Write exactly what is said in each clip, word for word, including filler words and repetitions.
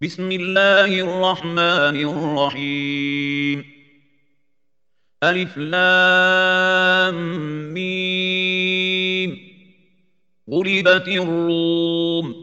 بسم الله الرحمن الرحيم. ألف لام ميم. غلبت الروم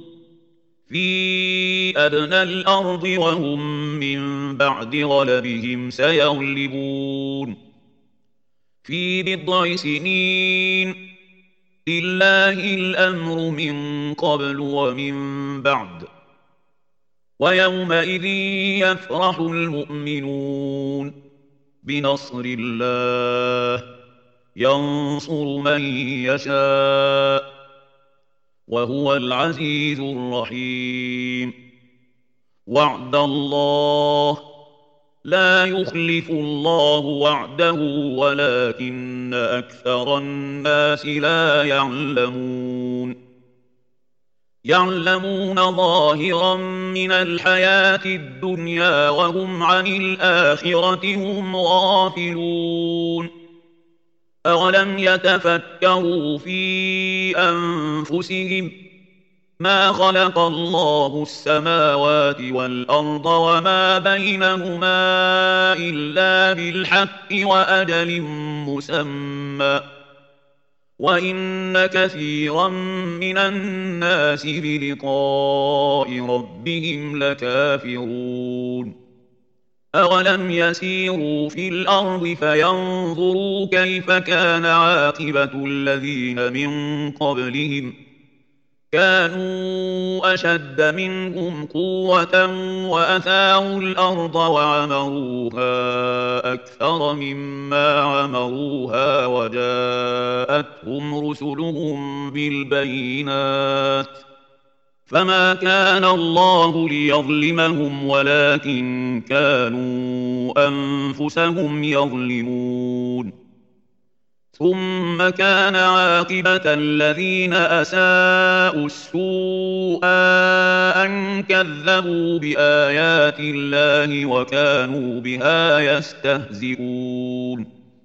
في أدنى الأرض وهم من بعد غلبهم سيغلبون في بضع سنين. لله الأمر من قبل ومن بعد، ويومئذ يفرح المؤمنون بنصر الله ينصر من يشاء وهو العزيز الرحيم. وعد الله لا يخلف الله وعده ولكن أكثر الناس لا يعلمون. يعلمون ظاهرا من الحياة الدنيا وهم عن الآخرة هم غافلون. أولم يتفكروا في أنفسهم ما خلق الله السماوات والأرض وما بينهما إلا بالحق وأجل مسمى، وإن كثيرا من الناس بلقاء ربهم لكافرون. أولم يسيروا في الأرض فينظروا كيف كان عاقبة الذين من قبلهم كانوا أشد منهم قوة وأثاروا الأرض وعمروها أكثر مما عمروها وجاءتهم رسلهم بالبينات فما كان الله ليظلمهم ولكن كانوا أنفسهم يظلمون. ثم كان عاقبة الذين أساءوا السوء أن كذبوا بآيات الله وكانوا بها يستهزئون.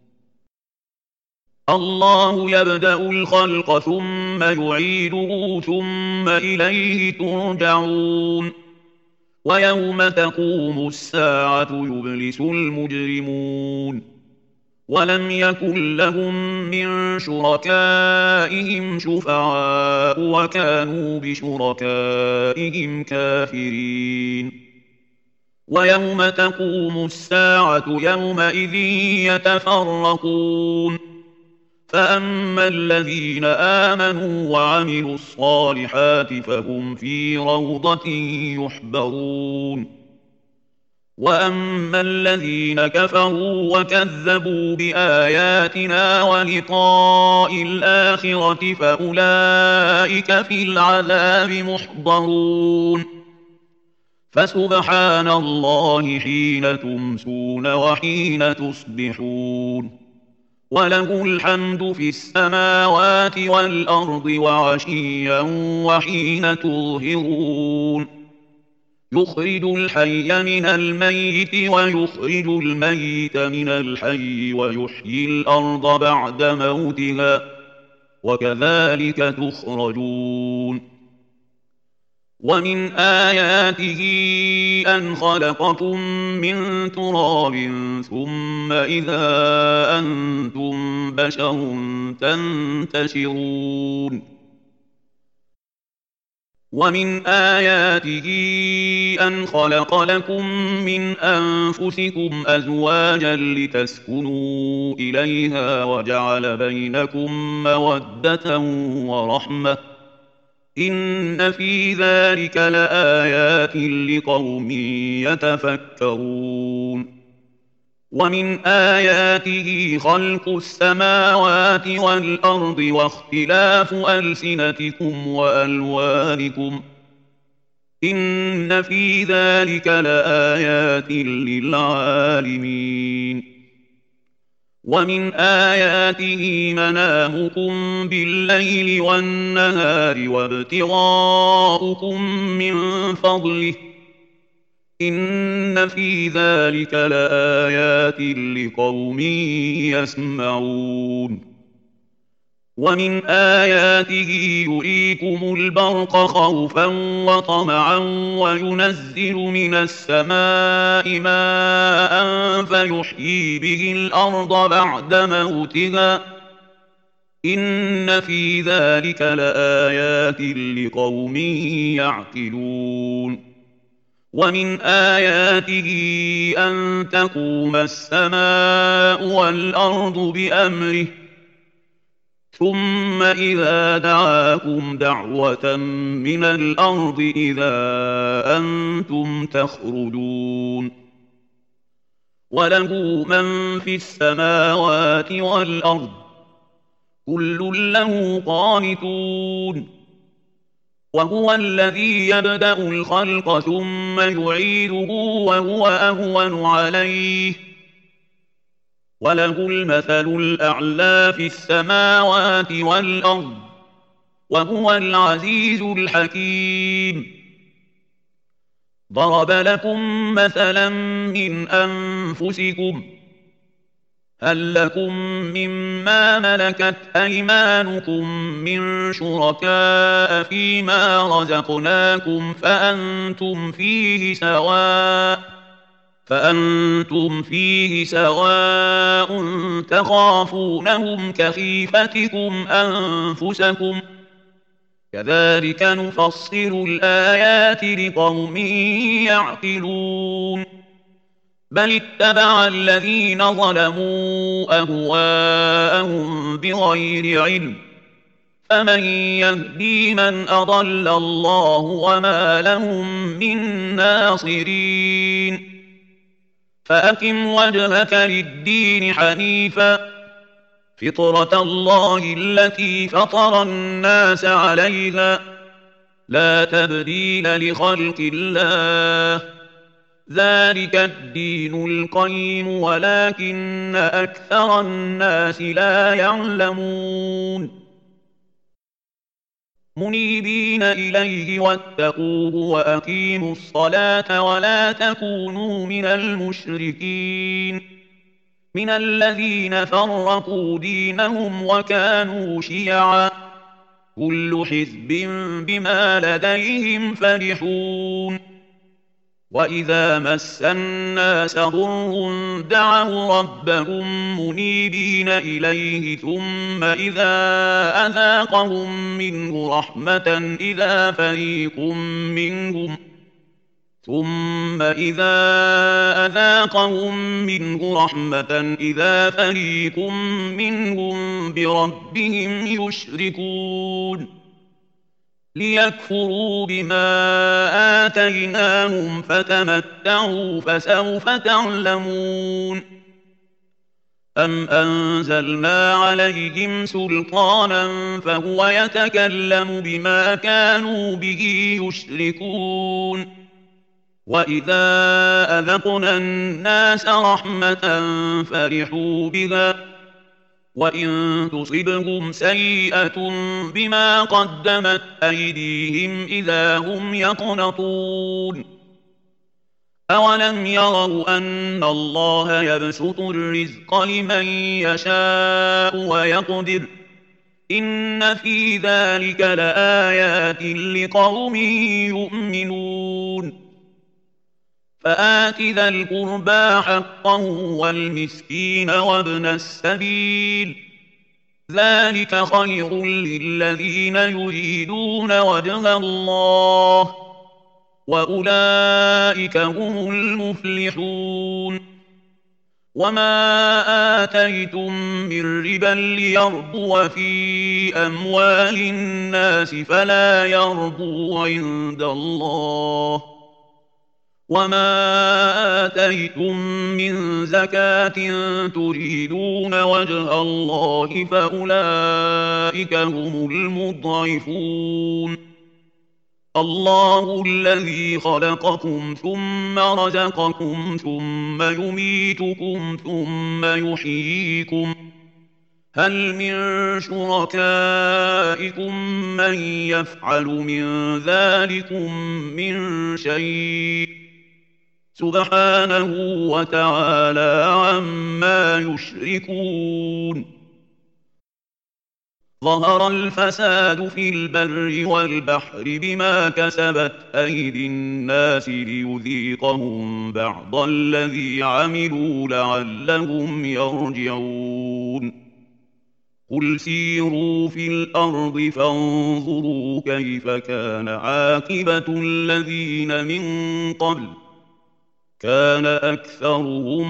الله يبدأ الخلق ثم يعيده ثم إليه ترجعون. ويوم تقوم الساعة يبلس المجرمون ولم يكن لهم من شركائهم شفعاء وكانوا بشركائهم كافرين. ويوم تقوم الساعة يومئذ يتفرقون، فأما الذين آمنوا وعملوا الصالحات فهم في روضة يحبرون، وأما الذين كفروا وكذبوا بآياتنا ولقاء الآخرة فأولئك في العذاب محضرون. فسبحان الله حين تمسون وحين تصبحون، وله الحمد في السماوات والأرض وعشيا وحين تظهرون. يخرج الحي من الميت ويخرج الميت من الحي ويحيي الأرض بعد موتها وكذلك تخرجون. ومن آياته أن خلقكم من تراب ثم إذا أنتم بشر تنتشرون. ومن آياته أن خلق لكم من أنفسكم أزواجا لتسكنوا إليها وجعل بينكم مودة ورحمة إن في ذلك لآيات لقوم يتفكرون. ومن آياته خلق السماوات والأرض واختلاف ألسنتكم وألوانكم إن في ذلك لآيات للعالمين. ومن آياته منامكم بالليل والنهار وابتغاؤكم من فضله إن في ذلك لآيات لقوم يسمعون. ومن آياته يريكم البرق خوفا وطمعا وينزل من السماء ماء فيحيي به الأرض بعد موتها إن في ذلك لآيات لقوم يعقلون ومن آياته أن تقوم السماء والأرض بأمره ثم إذا دعاكم دعوة من الأرض إذا أنتم تخرجون وله من في السماوات والأرض كل له قانتون وهو الذي يبدأ الخلق ثم يعيده وهو أهون عليه وله المثل الأعلى في السماوات والأرض وهو العزيز الحكيم ضرب لكم مثلا من أنفسكم هل لكم مما ملكت أيمانكم من شركاء فيما رزقناكم فأنتم فيه سواء فأنتم فيه سواء تخافونهم كخيفتكم أنفسكم كذلك نفصل الآيات لقوم يعقلون بل اتبع الذين ظلموا أهواءهم بغير علم فمن يهدي من أضل الله وما لهم من ناصرين فأقم وجهك للدين حنيفا فطرة الله التي فطر الناس عليها لا تبديل لخلق الله ذلك الدين القيم ولكن أكثر الناس لا يعلمون منيبين إليه واتقوه وأقيموا الصلاة ولا تكونوا من المشركين من الذين فرقوا دينهم وكانوا شيعا كل حزب بما لديهم فرحون وإذا مس الناس ضر دعوا ربهم منيبين إليه ثم إذا أذاقهم منه رحمة إذا فريق منهم ثم إذا أذاقهم منه رحمة إذا فريق منهم بربهم يشركون ليكفروا بما آتيناهم فتمتعوا فسوف تعلمون أم أنزلنا عليهم سلطانا فهو يتكلم بما كانوا به يشركون وإذا أذقنا الناس رحمة فرحوا بها وإن تصبهم سيئة بما قدمت أيديهم إذا هم يقنطون أولم يروا أن الله يبسط الرزق لمن يشاء ويقدر إن في ذلك لآيات لقوم يؤمنون فآت ذا القربى حقه والمسكين وابن السبيل ذلك خير للذين يريدون وجه الله وأولئك هم المفلحون وما آتيتم من ربا ليربو في أموال الناس فلا يربو عند الله وما آتيتم من زكاة تريدون وجه الله فأولئك هم المضعفون الله الذي خلقكم ثم رزقكم ثم يميتكم ثم يحييكم هل من شركائكم من يفعل من ذلكم من شيء سبحانه وتعالى عما يشركون ظهر الفساد في البر والبحر بما كسبت أيدي الناس ليذيقهم بعض الذي عملوا لعلهم يرجعون قل سيروا في الأرض فانظروا كيف كان عاقبة الذين من قبل كان أكثرهم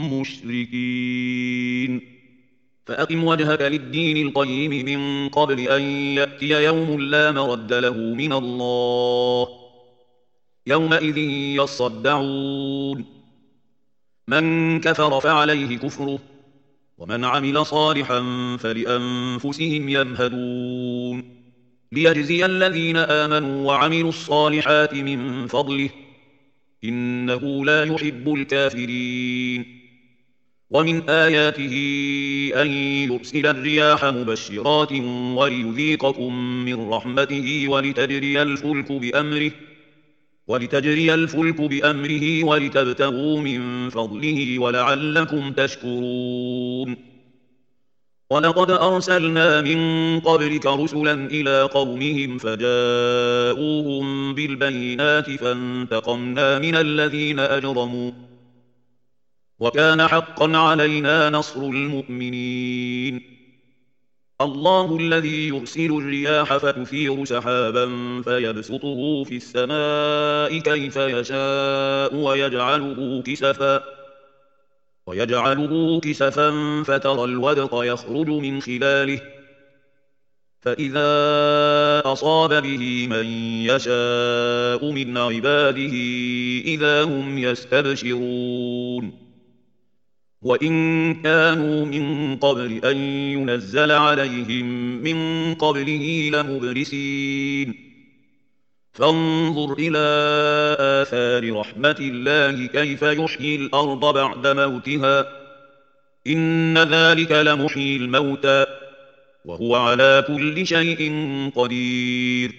مشركين فأقم وجهك للدين القيم من قبل أن يأتي يوم لا مرد له من الله يومئذ يصدعون من كفر فعليه كفره ومن عمل صالحا فلأنفسهم يمهدون ليجزي الذين آمنوا وعملوا الصالحات من فضله إنه لا يحب الكافرين ومن آياته أن يرسل الرياح مبشرات وليذيقكم من رحمته ولتجري الفلك بأمره ولتجري الفلك بأمره ولتبتغوا من فضله ولعلكم تشكرون ولقد أرسلنا من قبلك رسلا إلى قومهم فجاءوهم بالبينات فانتقمنا من الذين أجرموا وكان حقا علينا نصر المؤمنين الله الذي يرسل الرياح فتثير سحابا فيبسطه في السماء كيف يشاء ويجعله كسفا ويجعله كسفا فترى الودق يخرج من خلاله فإذا أصاب به من يشاء من عباده إذا هم يستبشرون وإن كانوا من قبل أن ينزل عليهم من قبله لمبلسين فانظر إلى آثار رحمة الله كيف يحيي الأرض بعد موتها إن ذلك لمحيي الموتى وهو على كل شيء قدير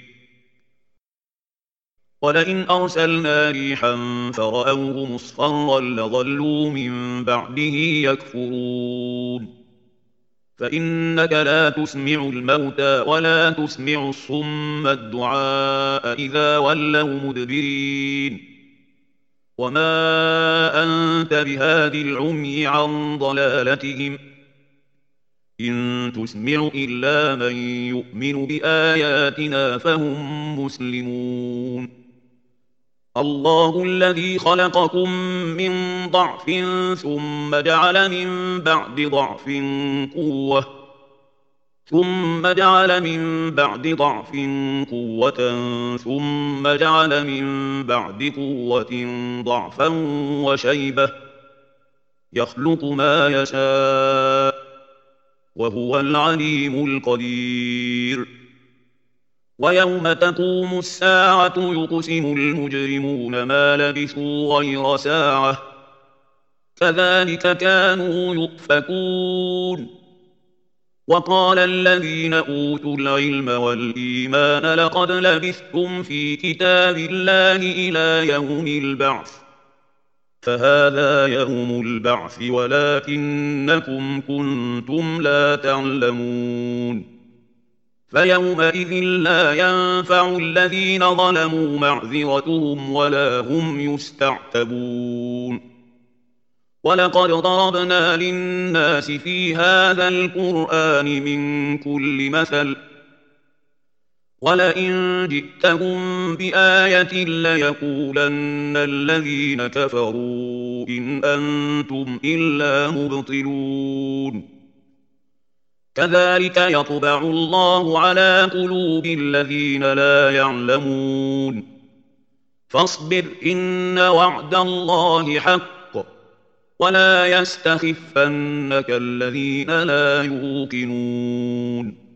ولئن أرسلنا ريحا فرأوه مصفرا لظلوا من بعده يكفرون فإنك لا تسمع الموتى ولا تسمع الصم الدعاء إذا ولوا مدبرين وما أنت بهاد العمي عن ضلالتهم إن تسمع إلا من يؤمن بآياتنا فهم مسلمون الله الذي خلقكم من ضعف ثم جعل من بعد ضعف قوة ثم جعل من بعد ضعف قوة ثم جعل من بعد قوة ضعفا وشيبة يخلق ما يشاء وهو العليم القدير ويوم تقوم الساعة يقسم المجرمون ما لبثوا غير ساعة كذلك كانوا يؤفكون وقال الذين أوتوا العلم والإيمان لقد لبثتم في كتاب الله إلى يوم البعث فهذا يوم البعث ولكنكم كنتم لا تعلمون فيومئذ لا ينفع الذين ظلموا معذرتهم ولا هم يستعتبون ولقد ضربنا للناس في هذا القرآن من كل مثل ولئن جئتهم بآية ليقولن الذين كفروا إن أنتم إلا مبطلون كذلك يطبع الله على قلوب الذين لا يعلمون فاصبر إن وعد الله حق ولا يستخفنك الذين لا يوقنون